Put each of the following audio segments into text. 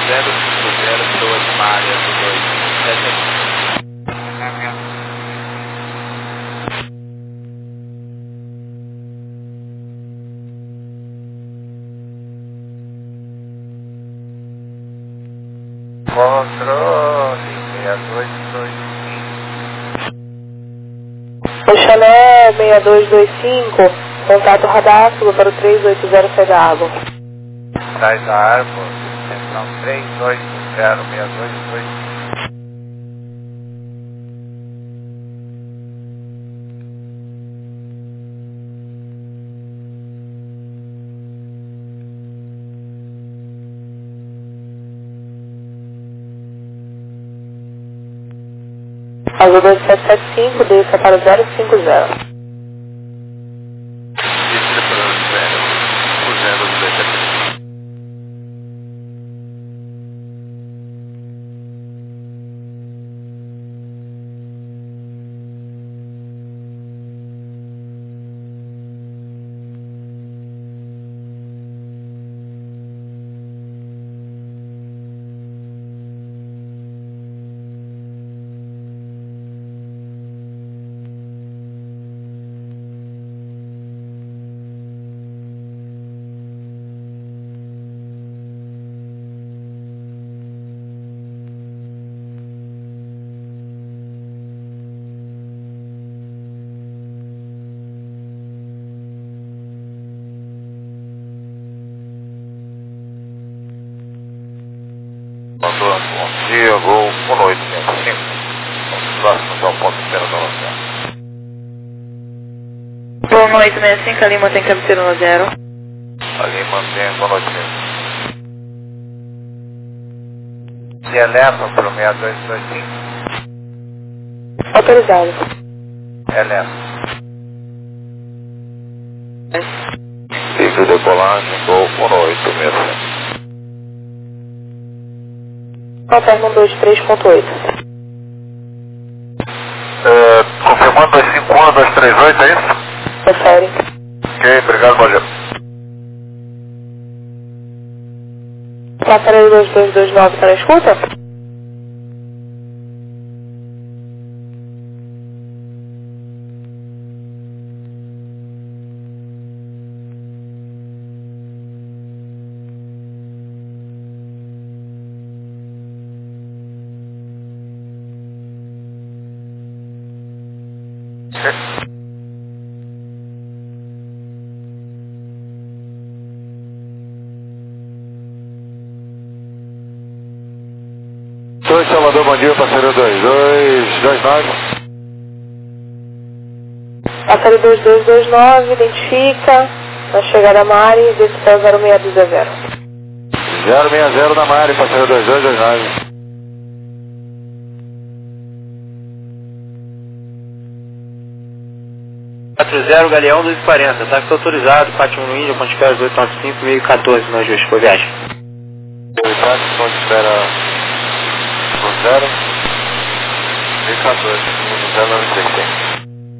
050 Maria do 2. Controle 6225. O Chanel 6225, contato radar, suba para o 380 sai da água. Sai da árvore, extensão 3806225. Azul 2775, desça para o 050. Descida para o 023. Bom dia, voo 1865. Próximos ao ponto de zero. Voo 1865, ali mantém cabeceira no 0. Ali mantém boa noite mesmo. Se eleva para o 6225. Autorizado. Eleva. Ciclo de decolagem, voo 1865. Alterno 23.8. Confirmando 251, 238, é isso? Confere. Ok, obrigado, bom dia. Passareiro 2229 está na escuta? Oi, Salvador, bom dia, parceiro 2229. Passareiro 2229, identifica. Na chegada Mari, desce para o 0620. 060 da Mari, parceiro 2229. 40 Galeão 240, táxi autorizado, Fátima no Índia, Ponte Espera 895, meio 14, no ajuste por viagem. Táxi, Ponte Espera no 0, 1014, no 096.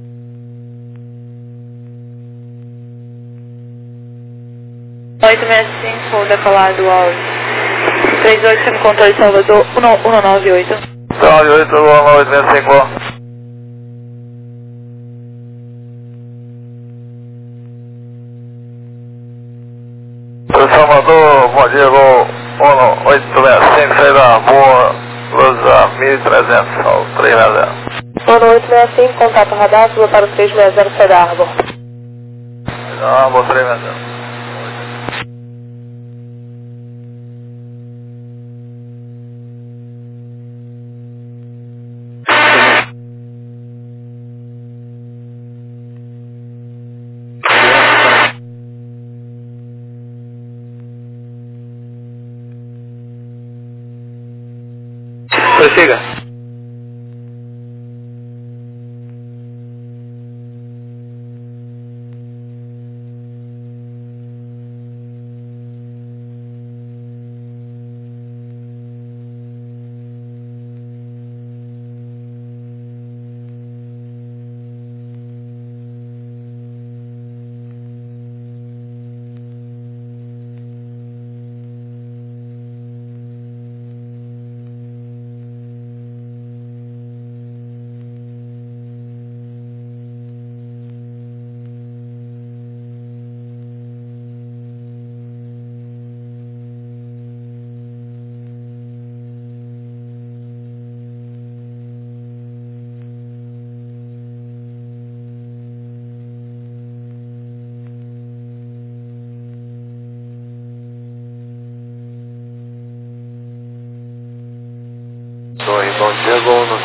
Oito 865, decolado ao 38, sendo controle Salvador 198. 98, 19865. Salvador, bom dia, vou 1865, sai da Boa, Lusa 1300, ao 360. Ano 865, contato radar, suba para o 360 sai da Arbor. Não, vou 360. Prossiga.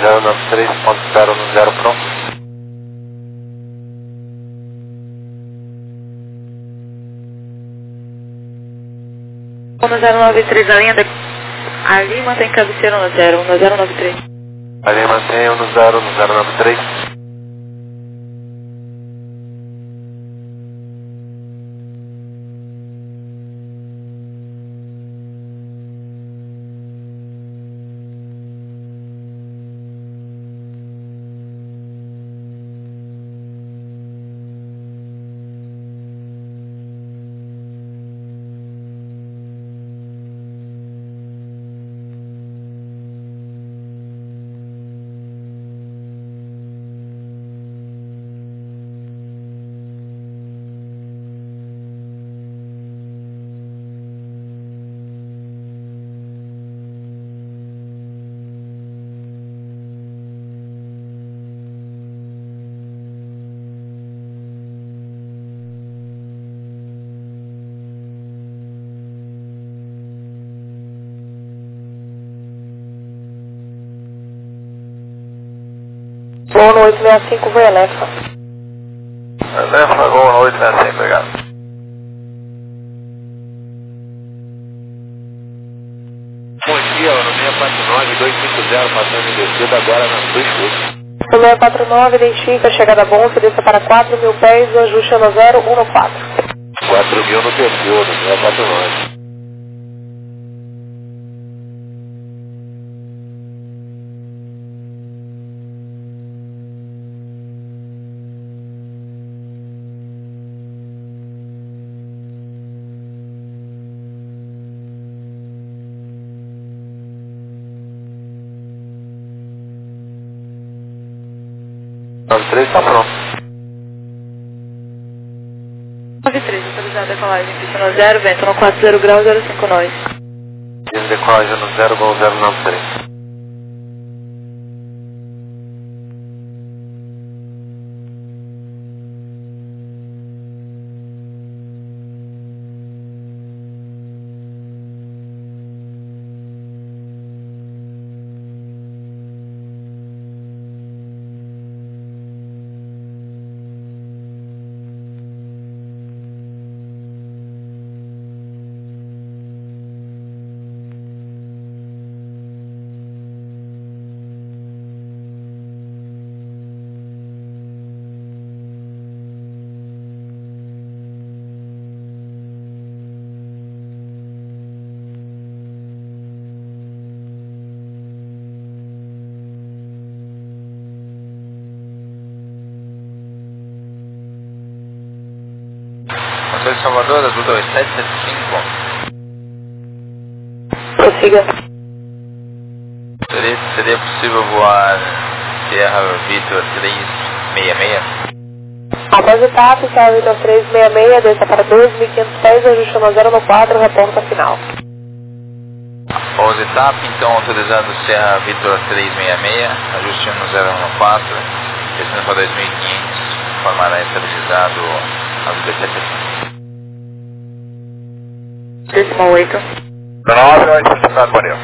093.010 pronto. No 093 ainda. Ali mantém cabeceira no 093. Ali mantenha no 093. Vou no 865, foi Elefa. Elefa, Gol no 865, obrigado. Bom dia, no 649-250, passando em descida agora nas 2 curvas. O 649 identifica a chegada Bonfim, desça para 4.000 pés, o ajuste é no 014. 4.000 no perfil, no 649. O 3 está pronto. 93, autorizada a decolagem, pista no 0, vento no 40 graus, 05 nós. Decolagem no 0, Gol 093. Controle Salvador, Azul 2775. Prossiga. Seria possível voar Sierra Victor 366? Após o TAP, Sierra Victor 366, desça para 12.500 pés, ajuste no 014, reporta final. Após etapa, então autorizado Sierra Victor 366, ajuste no 014, descendo para 2.500, formará estabilizado Azul 2775. Décimo 8. 9, 8, valeu.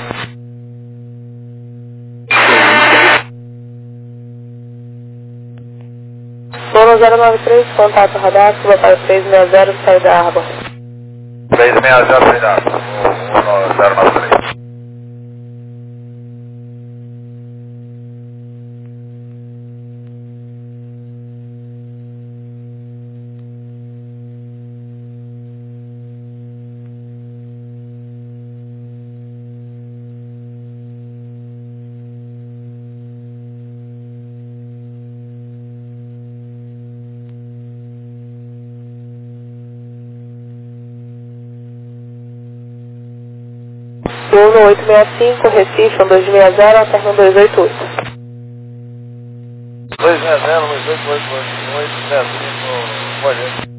Sono 093, contato radar, suba para 360, saída Arbor. 360, cuidado. 1093. Sono 865, Recife, 1260, alterno 288. 260, 288, olha.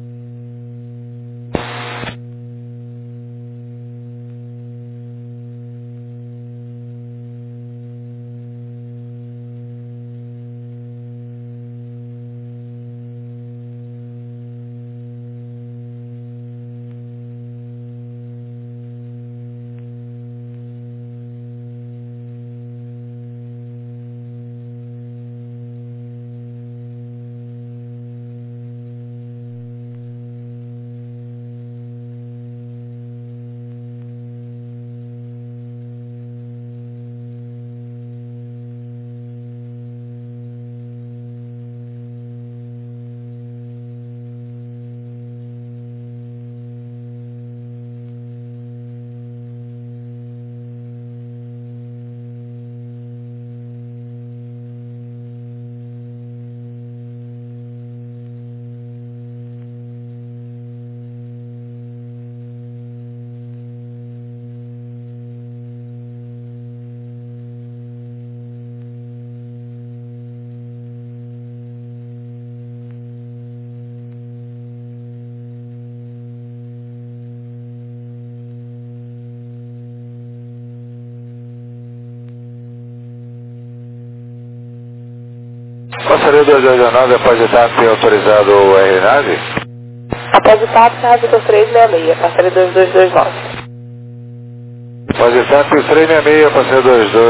passaria 2229, após etapa autorizado o RNAV? Após etapa, Serra Vitor 366, passaria 2229. Após etapa 366, passaria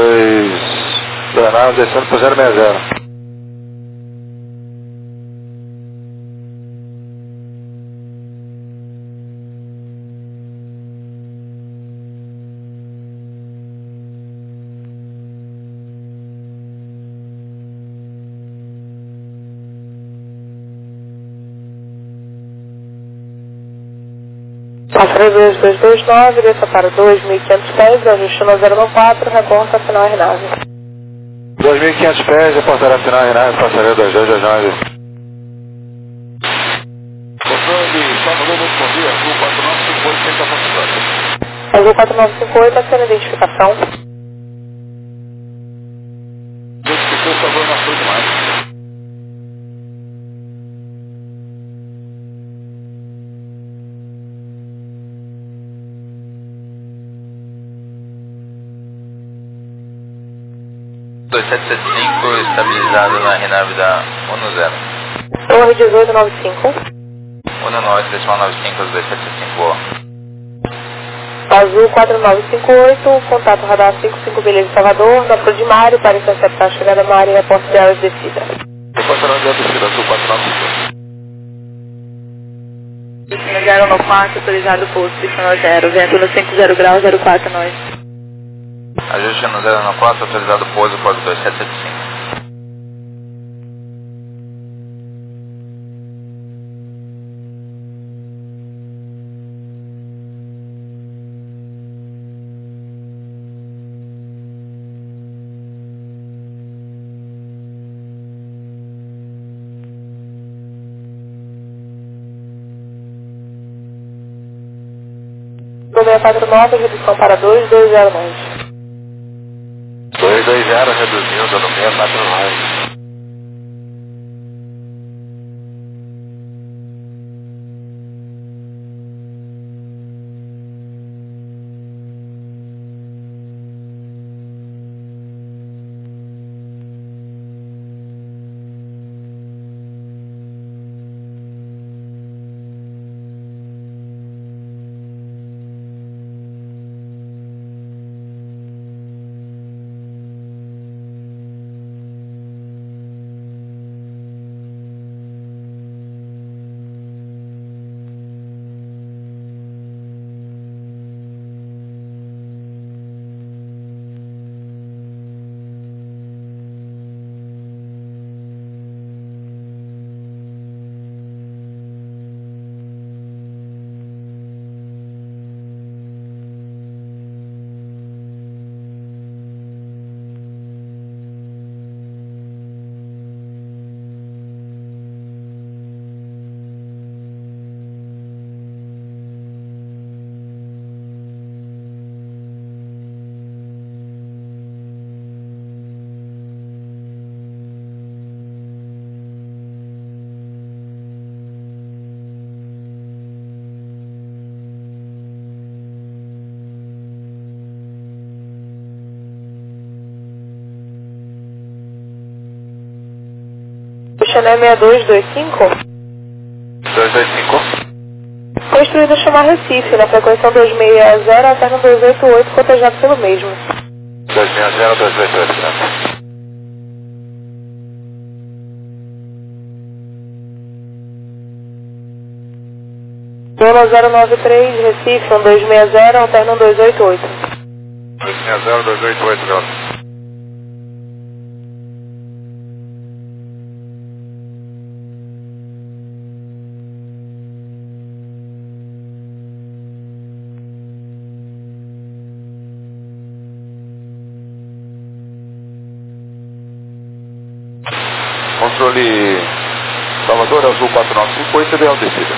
2229, descendo para 060. Passaria 2229, desça para 2.500 pés, ajuste no 094, reporta final RNAV. 2.500 pés, reportará final RNAV, passaria 2229. Controle, Salvador, muito bom dia, Azul 4958, quem está passando? Azul 4958, a sua identificação. Identificou, Salvador, não foi demais. Estabilizado na RNAV da 10. Torre 1895. 19,95, 2775, boa. Azul 4958, contato radar 55 milhas de Salvador, na Prodimário, para interceptar a chegada na área porta de área de descida. Reportarão de descida, Azul 495. 094, autorizado posto, destino 0, vento no 50 graus, 04 nós. Ajuste no 094, autorizado pouso, código 2775. Do 649, redução para 220 220 reduzindo no 649. Chanel 6225. 225. Construído a chamar Recife, na frequência 260, alterno 288, cotejado pelo mesmo. 260, 288. Dono 093, Recife, 1260, alterno 288. 260, 288, garoto. Controle Salvador, Azul 4958, ideal descida.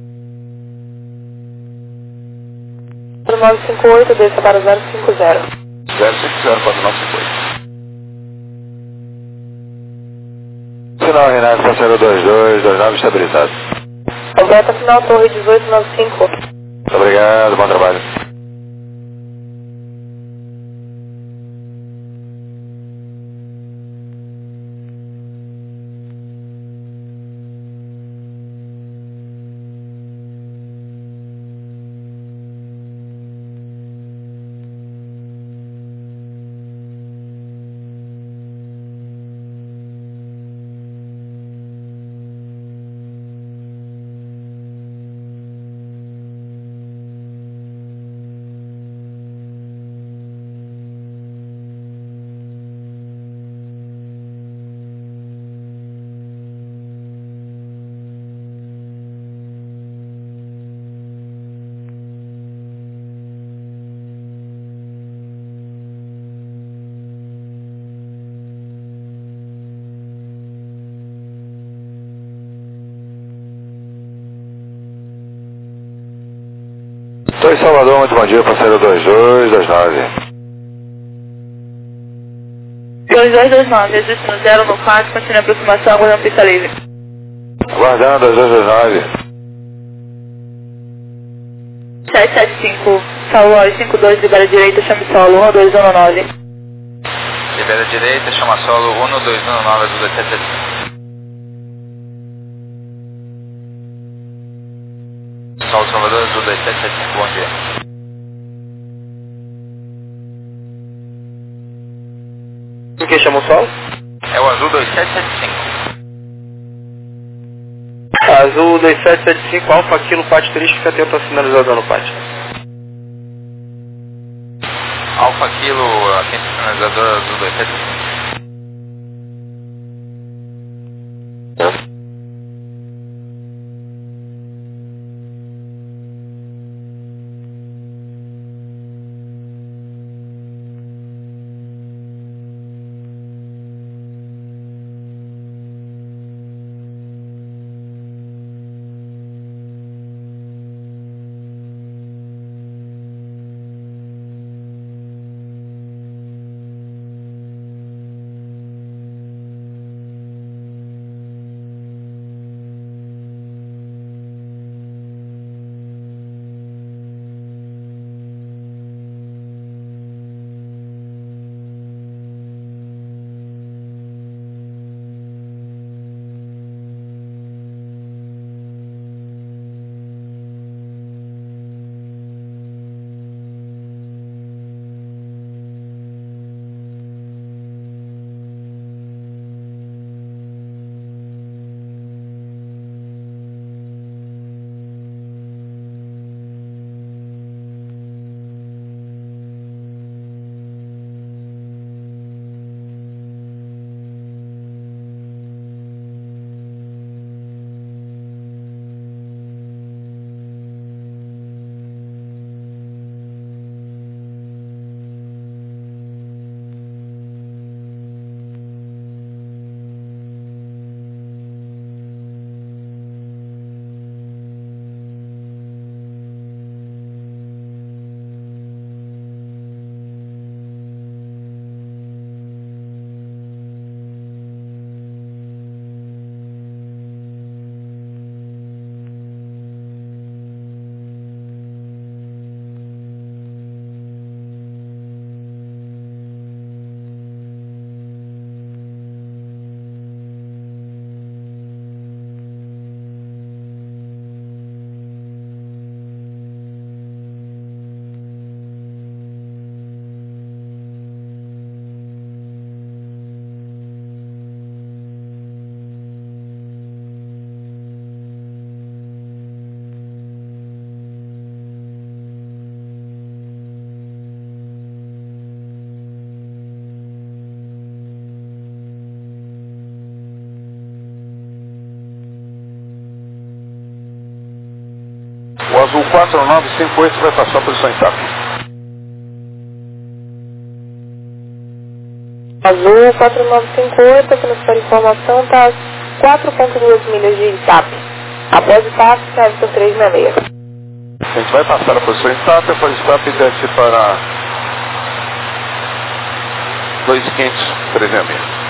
4958, desça para 050. 050, 4958. Sinal Renato, passageiro 2229, estabilizado. Completa final, torre 1895. Muito obrigado, bom trabalho. 2 Salvador, muito bom dia, parceiro 2229. 2229, existe no 0 no 4, continue a aproximação, aguardando pista livre. Aguardando 2229. 775, Salvador 52, libera direita, chame solo, 1219. Libera direita, chama solo 1219, azul 2775. Sol Salvador, azul 2775, bom dia. O que chamou o sol? É o azul 2775. Azul 2775, Alfa Kilo, Pátio Turístico, fica atento ao sinalizador no pátio. Alfa Kilo, atento ao sinalizador, azul 2775. O azul 4958 vai passar a posição em TAP. Azul 4958, aqui na sua informação, está 4,2 milhas de TAP. Após o TAP, serve por 366. A gente vai passar a posição em TAP, após o TAP desce para 2500, 366.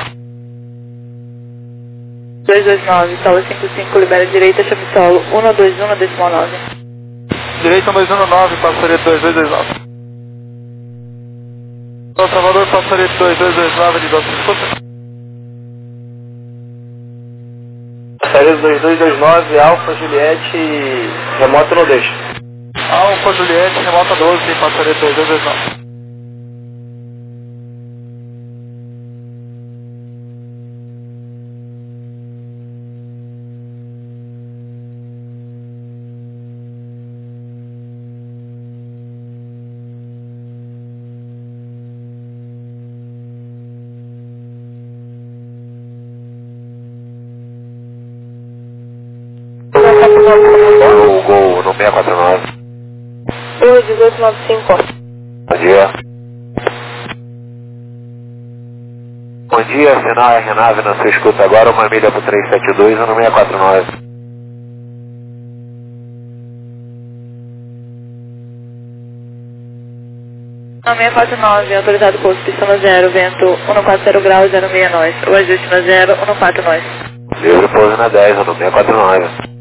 229, solo 55, libera direita, chame solo, 121,9. Direita 219, passareto 2229. São Salvador, passareto 2229 de 250. Passareto 2229, Alfa Juliette, remota no deixa. Alfa Juliette, remota 12, passareto 2229. Gol no 649. 1895. Bom dia. Bom dia, sinal R9 na sua escuta agora, 1 milha para 372 no 649. Não, 649, autorizado posto, pista no 0, vento 140 graus, 06 nós. O ajuste no 0, 14 nós. Livre pouso na 10, no 649.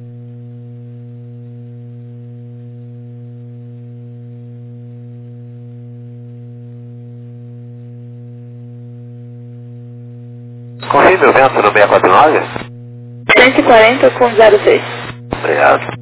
Confirme o vento no 649? 140 com 06. Obrigado.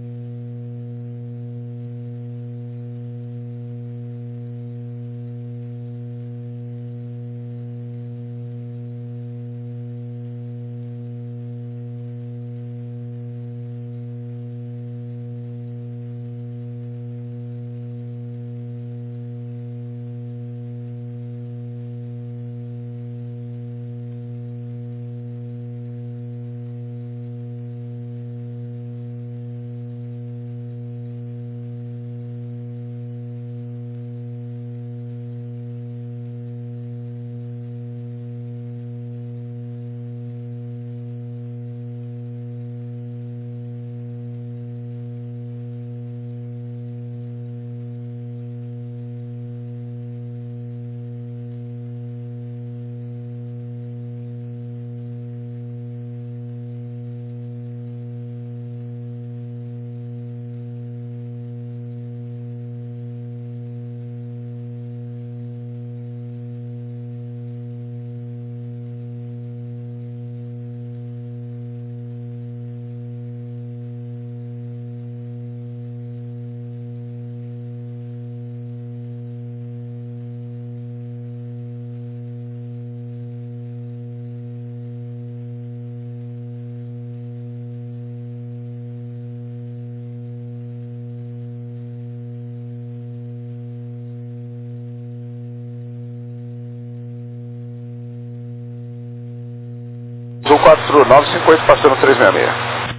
Azul 4958 passando 366.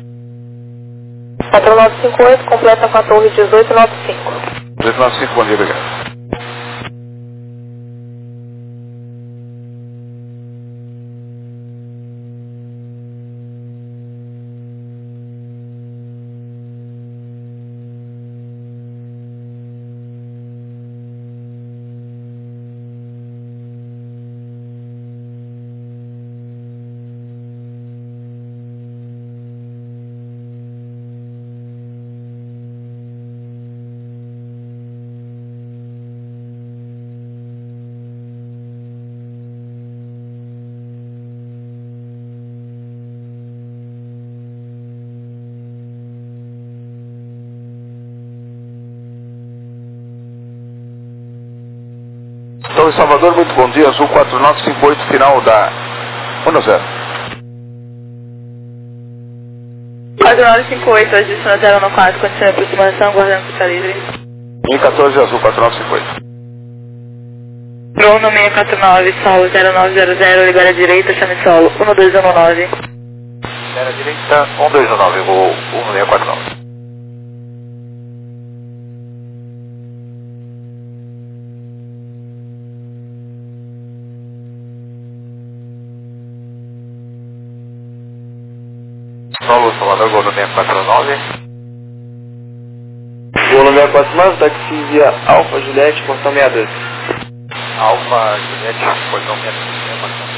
4958, completa com a torre 1895. 1895, bom dia, obrigado. Então, em Salvador, muito bom dia, Azul 4958, final da 10. 4958, ajuste no 014, condição de aproximação, guardando pista livre. 1014, Azul 4958. Bruno 649, solo 0900, libera direita, chame solo 1219. Libera direita, 1219, voo 1649. Solo Salvador, gol no 649. Gol no 649, táxi via Alfa Juliette, portão 62. Alfa Juliette, portão 649.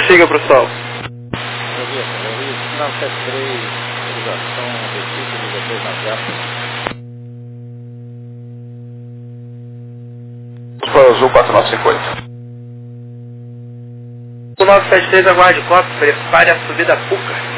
Prossiga pro sol. Não, 73, ligação, Recife, liga 2 na Japa. Para Azul 4958. 973, aguarde copo, prepare a subida Puca.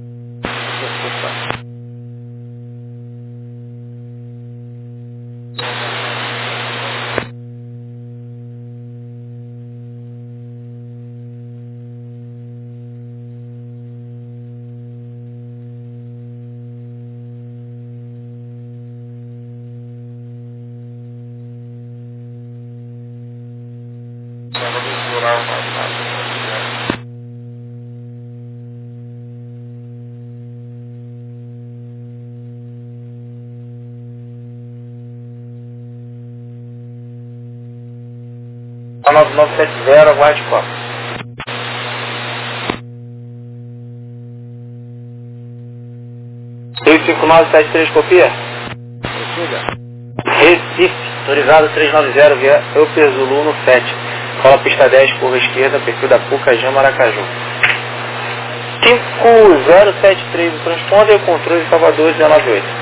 A 9970, aguarde copo. Rio 5973, copia? Recife, autorizado 390 via Upper Zulu no 7. Cola pista 10, curva esquerda, perfil da Puca, Jama, Maracaju. 5073, o transponder, controle Salvador 198.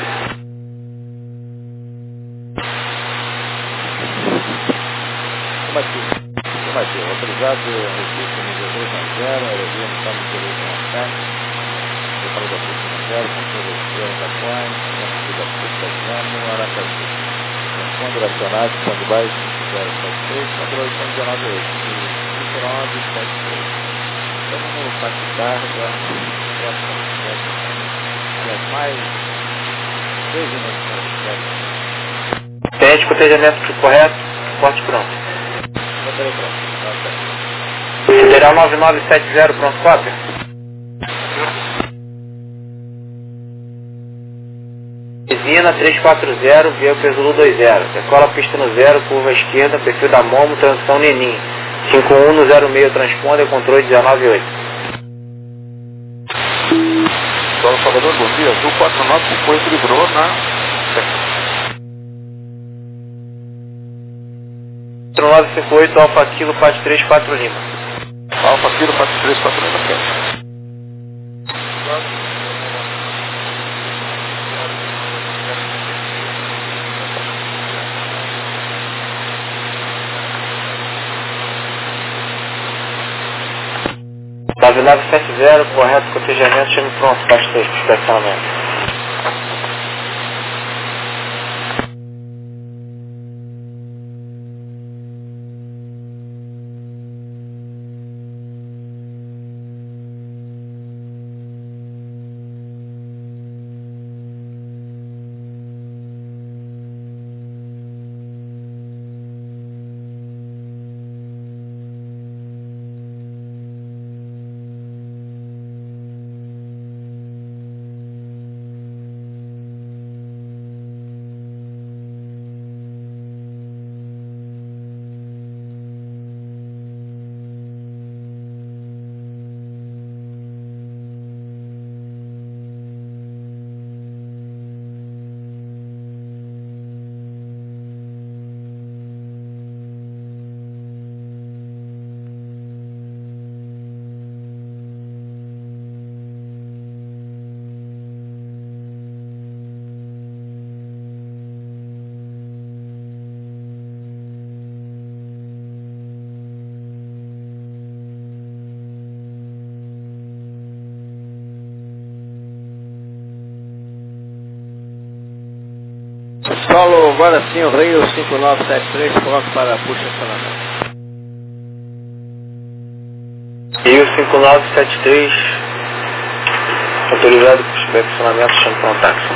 Afirmativo, autorizado Recife, nível 290, aerovia no campo de direito na frente, decoro da Puca 0, controle esquerda da Coin, controle da Puca, Jama, Maracaju. Transponder acionado, stand-by 5073, controle 198, 5973. Estamos no saque de carga, mais 2 minutos para o cheque. Tenente, cotejamento correto, porte pronto. Federal 9970, pronto, cópia. Resina 340, via Zulu 20. Decola pista no 0, curva esquerda, perfil da Momo, transição Nenim. 5106, transponder, controle 198. Solo Salvador, bom dia. Azul 4958 livrou na... 958, Alfa Kilo, Pat 34 Lima. Alfa Kilo, Pat 34 Lima, frente. Nave 970, correto, cotejamento, chame pronto, Pat 3, para estacionamento. Solo, agora sim, o Rio 5973, pronto para puxa estacionamento. Rio 5973, autorizado para estacionamento, chame para um táxi.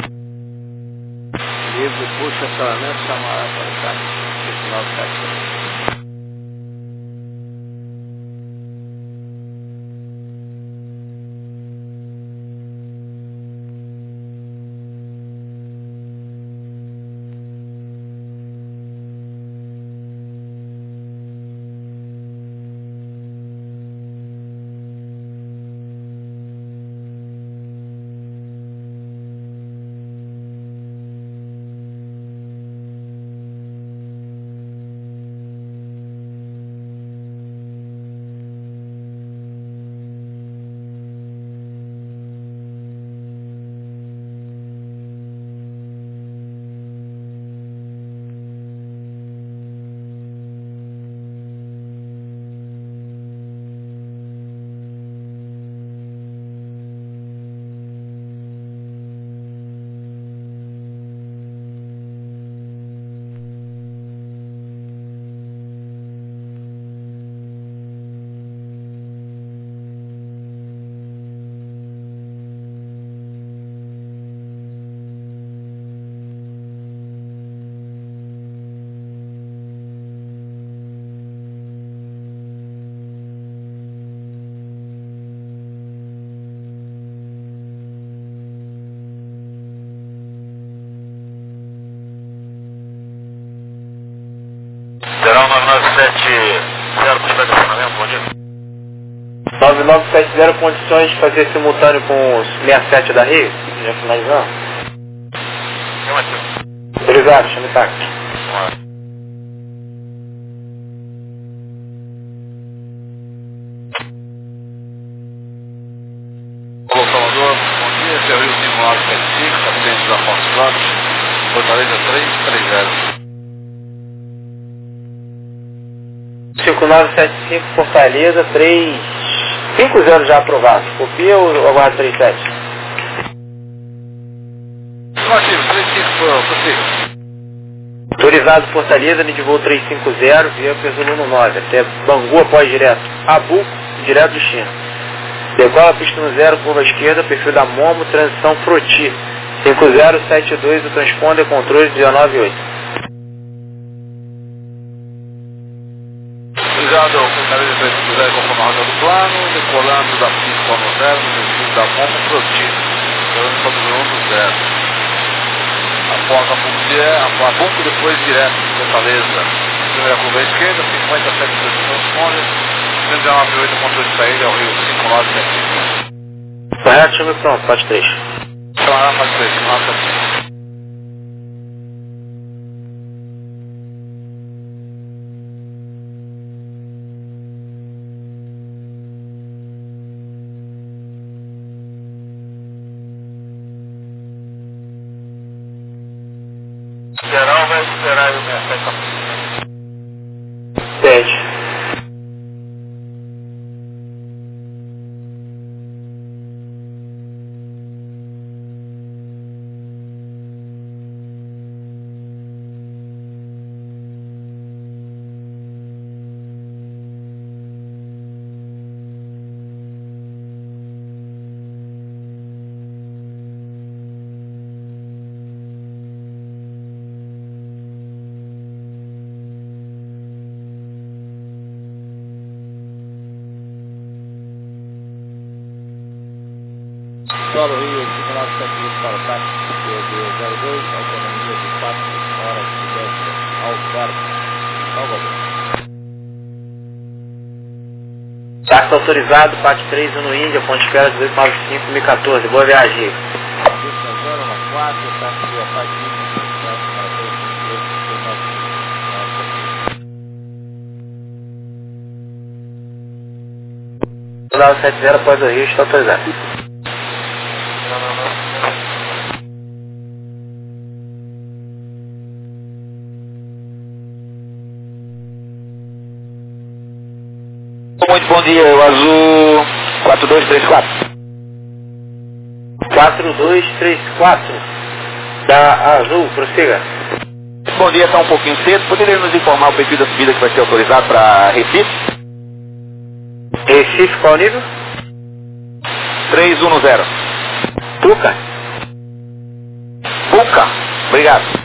Livre, puxa estacionamento, chamar para o táxi 5973. 9970, condições de fazer simultâneo com os 67 da Rio? Já finalizando? Autorizado, chame táxi. Alô, Salvador, bom dia, esse é o Rio 5975, atendente da Afonso Santos, Fortaleza 330. 5975 Fortaleza 350 já aprovado. Copia ou aguarda 37? Afirmativo, 35, prossiga. Autorizado Fortaleza, nível de voo 350, via Pesolino 9, até Bangu após direto. Abu, direto do China. Decola pista no 0, curva esquerda, perfil da Momo, transição Froti. 5072, o transponder, controle 198. Autorizado, Fortaleza 350, conforme a rota do plano, decolando da pista no 0, no perfil da Momo, Froti. Decolando para o número 1 do 0. Após a ponte depois direto, Fortaleza. Primeira curva à esquerda, 57 do transponder, 198 controle de saída ao Rio 5975. Correto, chame pronto, parte 3. Chamar parte 3, 5975. Geral vai esperar aí o 67. Pede. Solo Rio 5975 para o táxi, PB02, autonomia de 4 horas de 10 ao quarto, Salvador. Táxi autorizado, parte 3, no Índia, ponte espera 1895, 2014. Boa viagem. Pista 014, táxi a parte 20, táxi para 253, 970 após o Rio, está autorizado. Muito bom dia, o azul 4234. 4234 da Azul, prossiga. Bom dia, está um pouquinho cedo. Poderia nos informar o perfil da subida que vai ser autorizado para Recife? Recife, qual nível? 310. Tuca. Puca. Obrigado.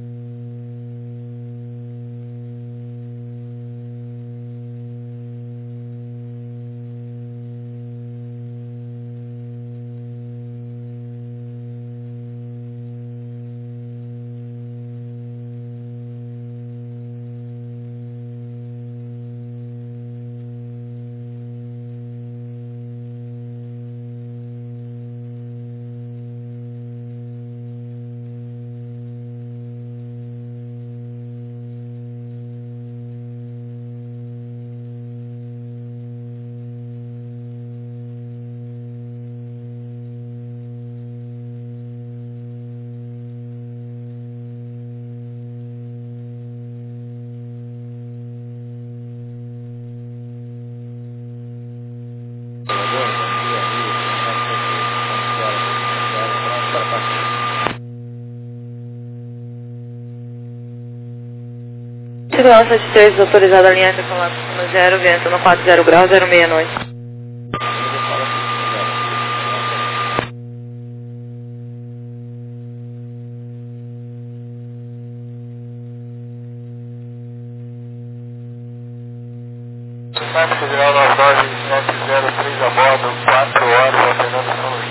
Segurança de 3, autorizada a linha com no 0, vento no 40 graus, 06 noite. Táxi Federal 99703 a bordo, 4 horas, operando São Luís.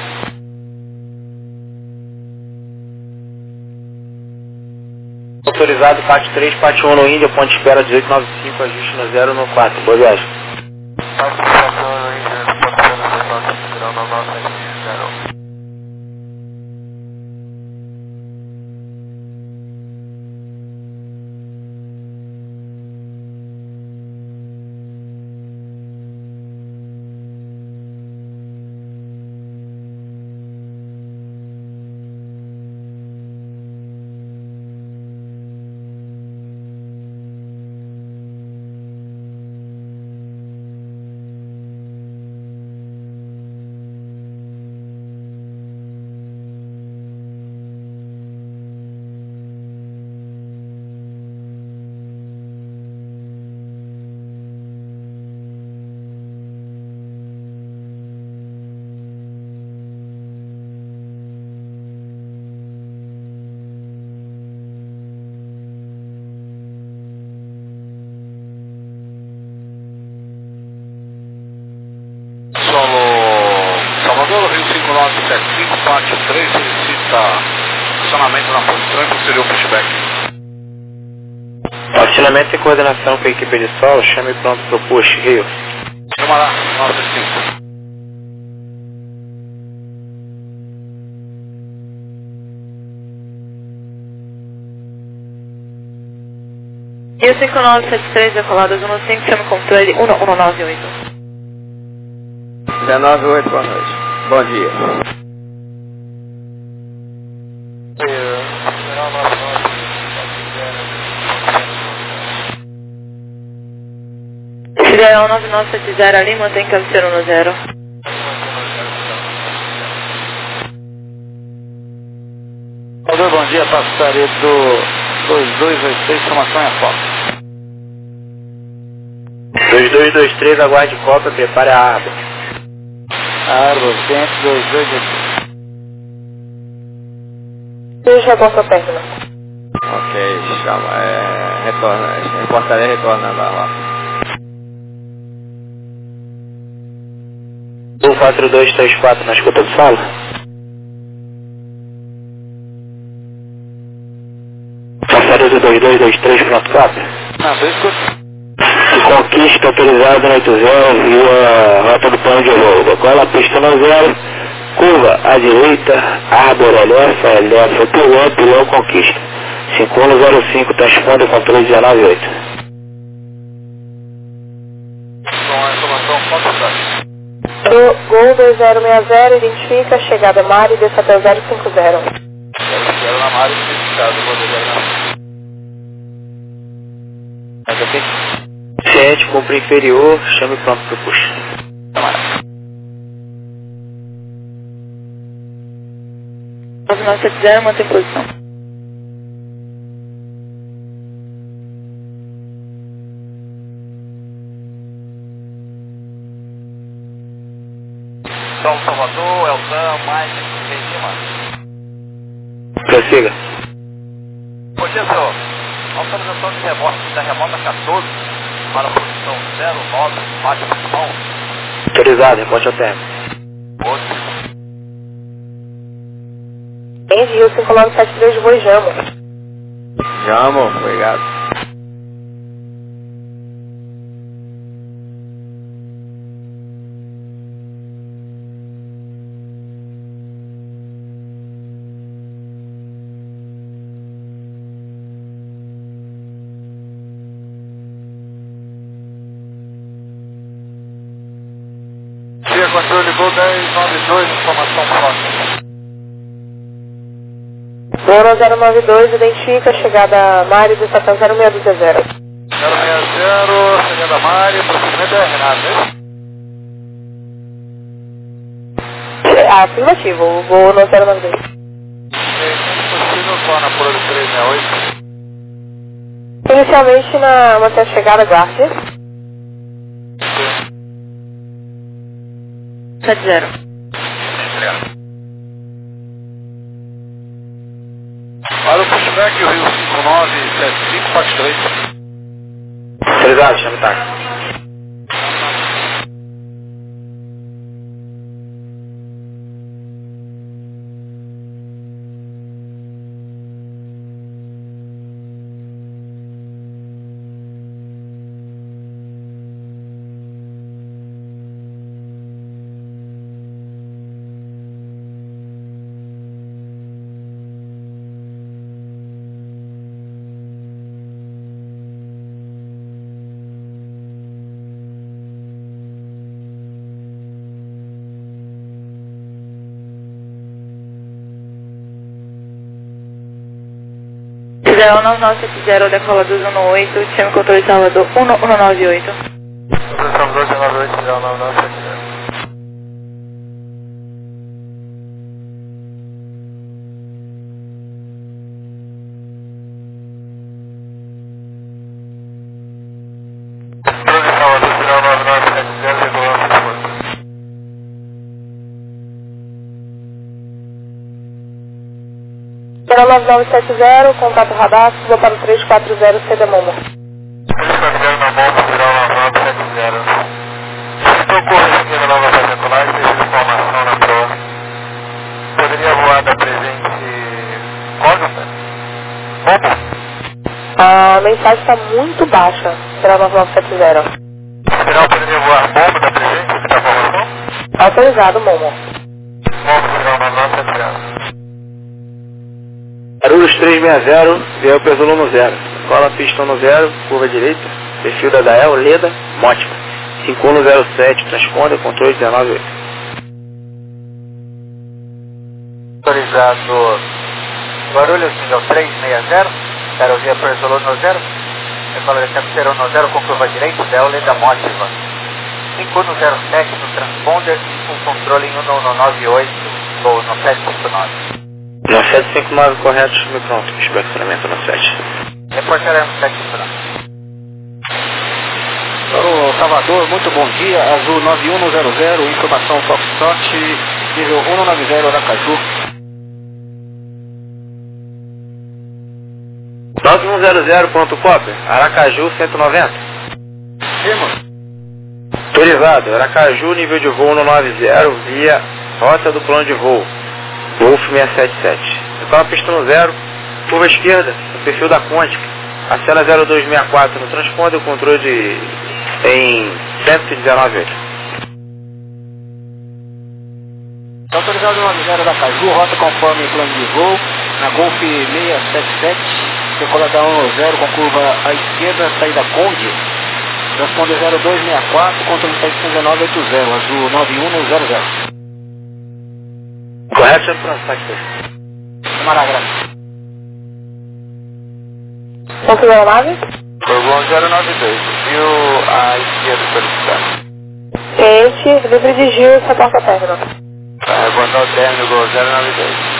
Autorizado, parte 3, parte 1 no Índia, ponte espera 1895, ajuste no 0 no 4. Boa viagem. Táxi Federal no Índia. Virou 9970. Salvador, Rio 5975, parte 3, solicita estacionamento na posição e posterior pushback. Acionamento e coordenação com a equipe de solo, chame pronto para o push, Rio. Chamará, 965. Rio 5973, decolada 15, chame controle 1198. 198, boa noite. Bom dia. Fidel 9970 ali, mantém cabeceira no 0. Salvador, bom dia, Passaredo 2283, formação é foto. 2223, aguarde cópia, prepare a aba. Árvore, 2283. Seja a porta términa. Ok, chama, reportaria retornando a rota. 14234 na escuta do solo. Passaredo 2223, pronto, cópia. Não, tô escutando. Conquista autorizado no 80 via rota do plano de voo. Decola a pista no 0, curva à direita, árvore LF, pilão, conquista. 5105, transponder controle 198. Com a informação, foto Gol 2060, identifica, chegada Mari, desça até o 050. Quero na Mário, identificado, vou ver na Ciente, cumpre inferior, chame pronto para o push. 9970, mantém posição. São Salvador, Elzan, Mike, Lima. Prossiga. Bom dia, senhor. Autorização de rebote da remota 14 para a posição 09, baixa posição. Autorizado, reporte ao término. Rio 5973, voo Jamo. Jamo, obrigado. Dia controle Gol 1092, informação próxima. Gol 092, identifica, chegada Mari, desça até o 0620. 060, chegada Mário, procedimento é Renato, hein? Afirmativo, voo no 092. Possível só na Pura 368. Inicialmente na manter a chegada, guarde. 70. Para o pushback, o Rio 5975, parte 3. Autorizado, chame o táxi. 09970 decola 218, time controle Salvador 1198. Salvador 298, 09970. Será 9970, contato radar, suba para o 340 CD Momo. 340 na Momo, virar 9970. Estou corrigindo a nova circular, deixa informação na proa. Poderia voar da presente Cognita? Momo? A mensagem está muito baixa, será 9970. Afinal, poderia voar Momo da presente, que está a informação? Autorizado, Momo. Momo, virar 9970. Guarulhos 360, veio peso 10. Cola pista 10, curva direita, perfil da Dael, Leda, Mótica. 5107, transponder, controle 198. Autorizado Guarulhos, nível 360, aerovia Persolo 0, decola descendo 010 com curva direita, Dael, Leda, Mótica. 5107 no transponder e com controle em 1198, voo no 759. No 759 correto, me pronto, inspecionamento no 7. Reportaremos 759. Ô, Salvador, muito bom dia. Azul 9100, informação Foxtrot, nível 190 Aracaju. 9100.copy, Aracaju 190. Temos. Autorizado, Aracaju, nível de voo 190, via rota do plano de voo. Golf 677. Decola pista 0, curva esquerda, no perfil da Quântica. Acela 0264 no transponder, o controle em 119.8. Autorizado 90 da Caju, rota conforme plano de voo, na Golf 677, decola da 10 com curva à esquerda, saída Conde, transponder 0264, controle 719.80, azul 9100. Correto, sempre pronto, pode ser. Maragra. Configura a nave? Corvão 092, viu a esquerda solicitado. Cliente, livre de Gil, reporta término. Carregando ao término, Gol 092.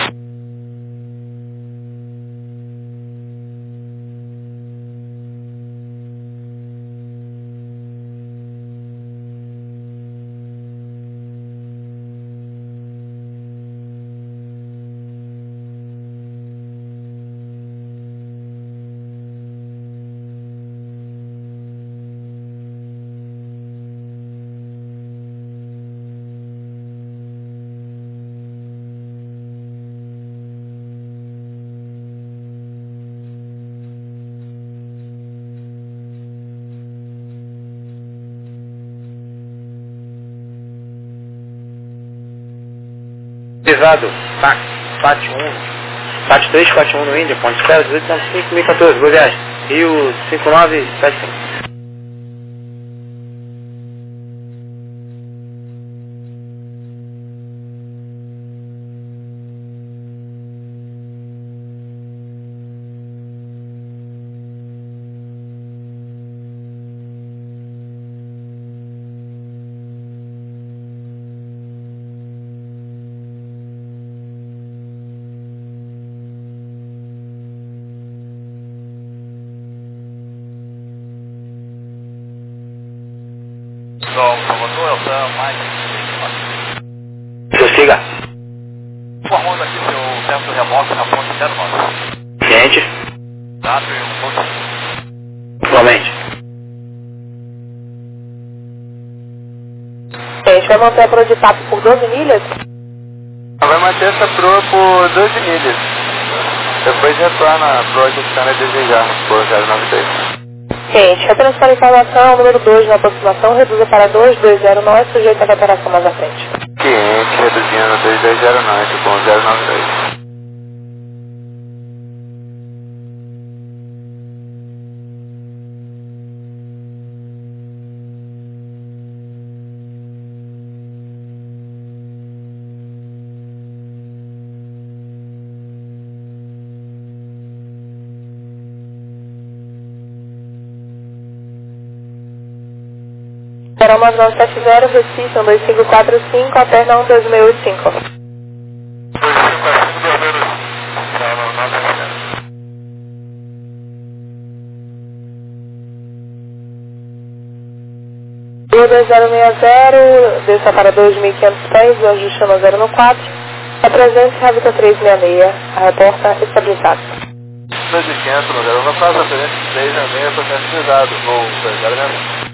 Autorizado, FAT 1, FAT 3, FAT 1 no Índia, ponte espera, 18.5, 1014, Goiás, Rio 5975. Salvador, Elsa, mais. Prossiga. Informando aqui seu centro remoto na ponte 09. Cliente. Dado e um ponto. Igualmente. Cliente, vai manter a proa de TAP por 12 milhas? Vai manter essa proa por 12 milhas. Depois retorna a proa que está a desejar, por 093. Cliente, retransfere informação, número 2 na aproximação, reduza para 2209, sujeito a alteração mais à frente. Cliente reduzindo 2209 com 092. 9970, Recife 12545, alterna 12685. 2545, dormindo. Não, 2060, desça para 2.500 pés, o ajuste no 0 no 4, apresente Hábitat 366, a reporta estabilizado. 2500 no 0 no 4, referência 366, processo estabilizado, voo 2060.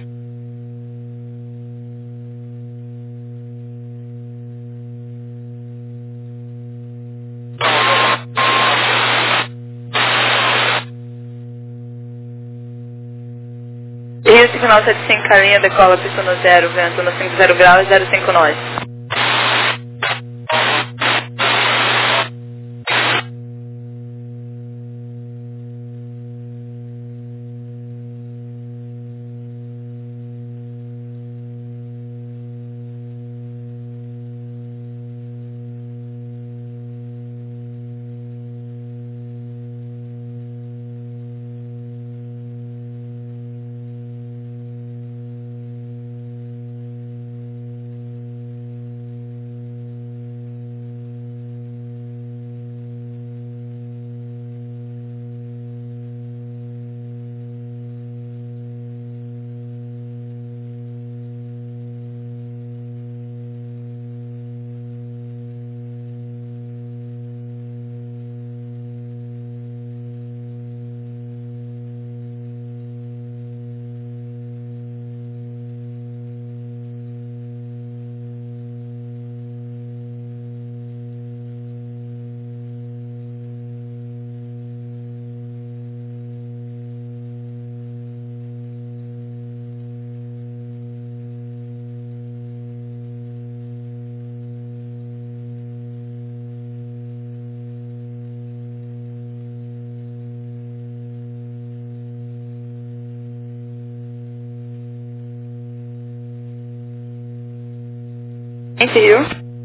Rio 5975, a linha decola, pista no 0, vento no 50 graus, 05 nós. Rio.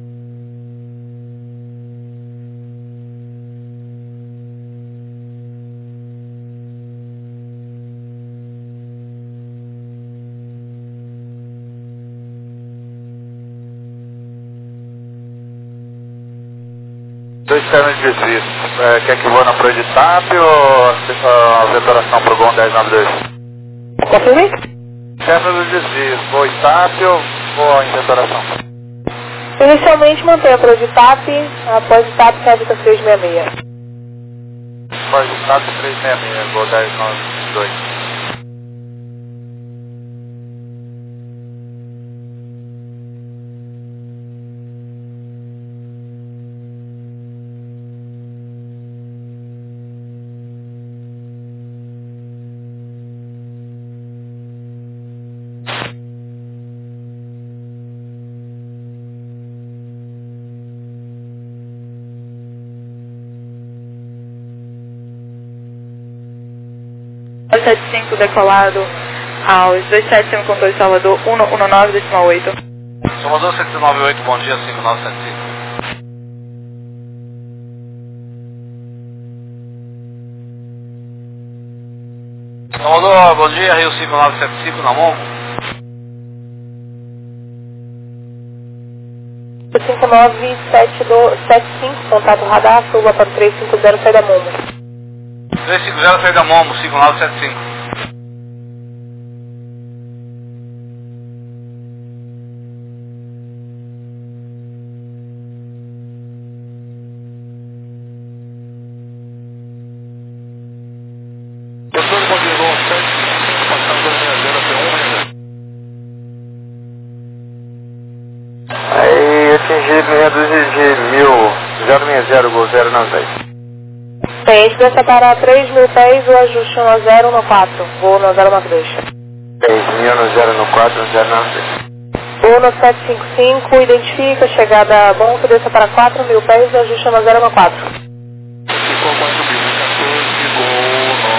Dois termos de desvio. Quer que voe na proa de TAP ou a vetoração para o GON 1092? Confirme? Termo de desvio. Voo em TAP ou voo em vetoração? Inicialmente mantém a proa de TAP, após o TAP Hábitat 366. Após o TAP 366, voo 1092. O 75 decolado aos 271 com 2 Salvador 119,8. Salvador 798, bom dia, 5975. Salvador, bom dia, Rio 5975 na Momo. 5975, contato radar, suba para o 350, sai da Momo. 350, sai da Momo, 5975. Aí atingi reduzir de 060, gol 096. Tem, desça para 3.000 pés, o ajuste no 0 no 4, voo no 092. 10.000 no 0 no 4, no 096. Voo no 755, identifica, chegada bom, desça para 4.000 pés, o ajuste no 0 no 4. Ficou 4.014, gol no...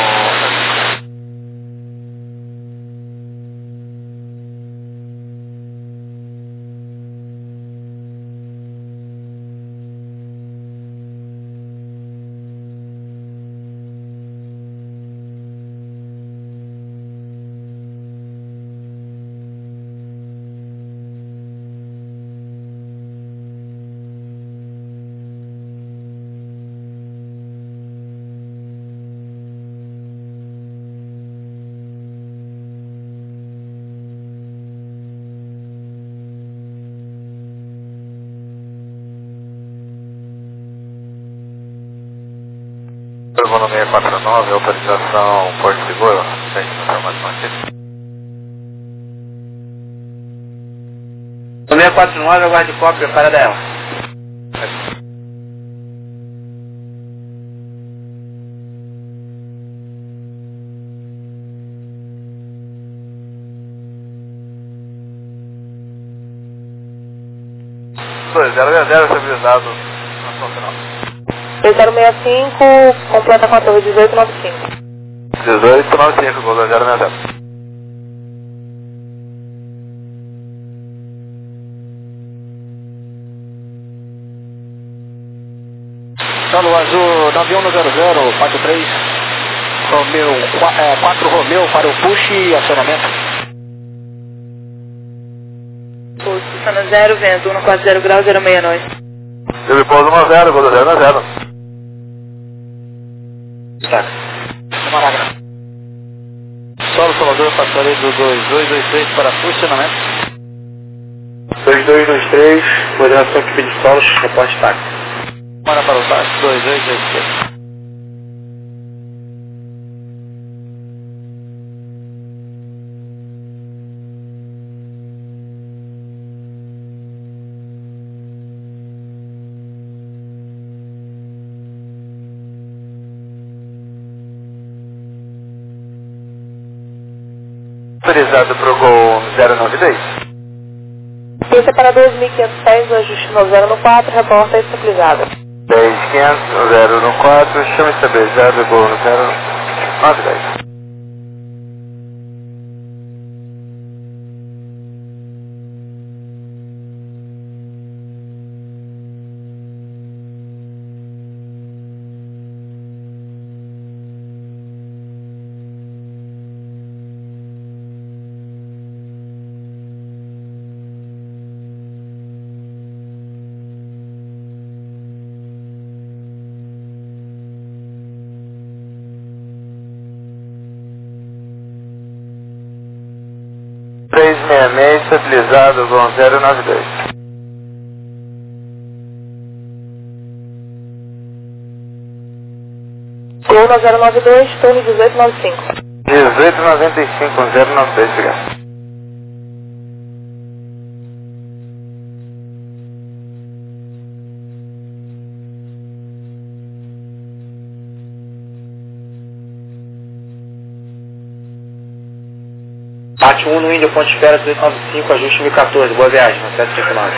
voo 649, autorização Porto Seguro, frente no formato mantido. No 649, aguarde cópia, parada ela. Estabilizado na sua final. 3065, completa com a torre 1895. 1895, gol 060. Solo Azul 9100, 43, Romeu, 4 Romeu para o push e acionamento. Pulsando 0, vento 140 graus 069. Teve pouso 10, gol 060. Tá. Maragra. Solo Salvador, passaria do 2223 para funcionamento. 2223, coordenação equipe de solos, reporte táxi. Para o táxi 2223. Autorizado para o gol 092. Pista para 2.500 pés, o ajuste no 014, reporta estabilizada. 10.500, 014, chama estabilizado, gol no 092. Estabilizado com 092. Gol no 092, torre 1895. 1895, 092, obrigado. Parte 1 no Índia, ponto de espera 1895, ajuste 1014, boa viagem, na 759.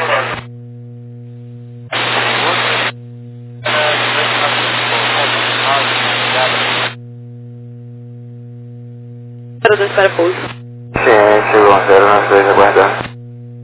Para pouso. Sim, chegou 092, aguardando.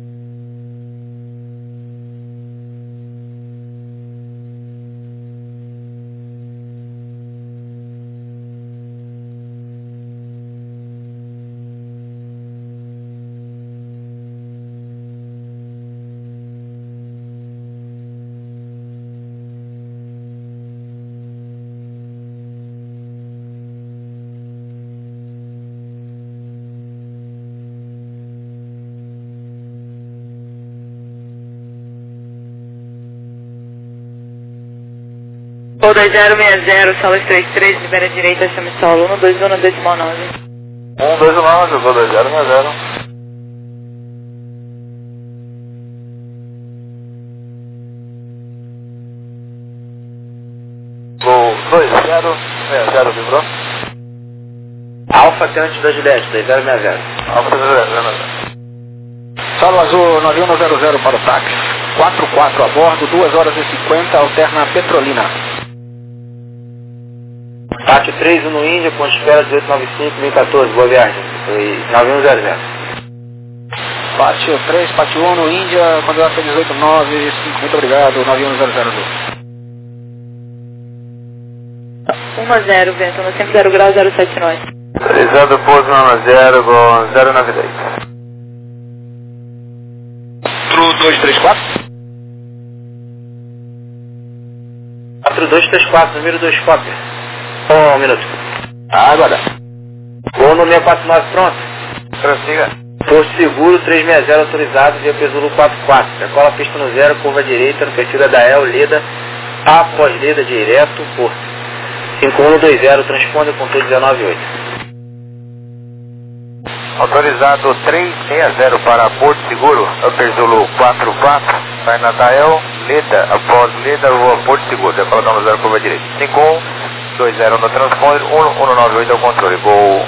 Gol 2060, solo 33, libera direita, chama solo 121 decimal 9. 129, gol 2060. Gol 2060, vibrou? Alfa Atente da Juliette, 2060. Alfa 2060. Solo Azul 9100 para o táxi. 44 a bordo, 2 horas e 50, alterna Petrolina. Parte 3 no Índia, ponto de espera 1895, 1014, boa viagem. Foi 9100. Parte 3, parte 1 no Índia, coordenação 1895, muito obrigado, 9100 Azul. 10, vento no 100 graus 079. Autorizado pouso 90 com 092. 234. 4234, número 2, cópia. Um minuto. Agora. Gol no 649, pronto. Prossiga. Porto Seguro 360 autorizado, via Pesulo 44. Decola pista no 0, curva direita, no perfil da El, Leda, após Leda, direto, Porto. 5120, transponder com 198. Autorizado 360 para Porto Seguro, Upper Zulu 44, sai Natael, Leda, após Leda, rua Porto Seguro, decola 0 curva direita. 5120 no transponder, 1198 ao controle, Gol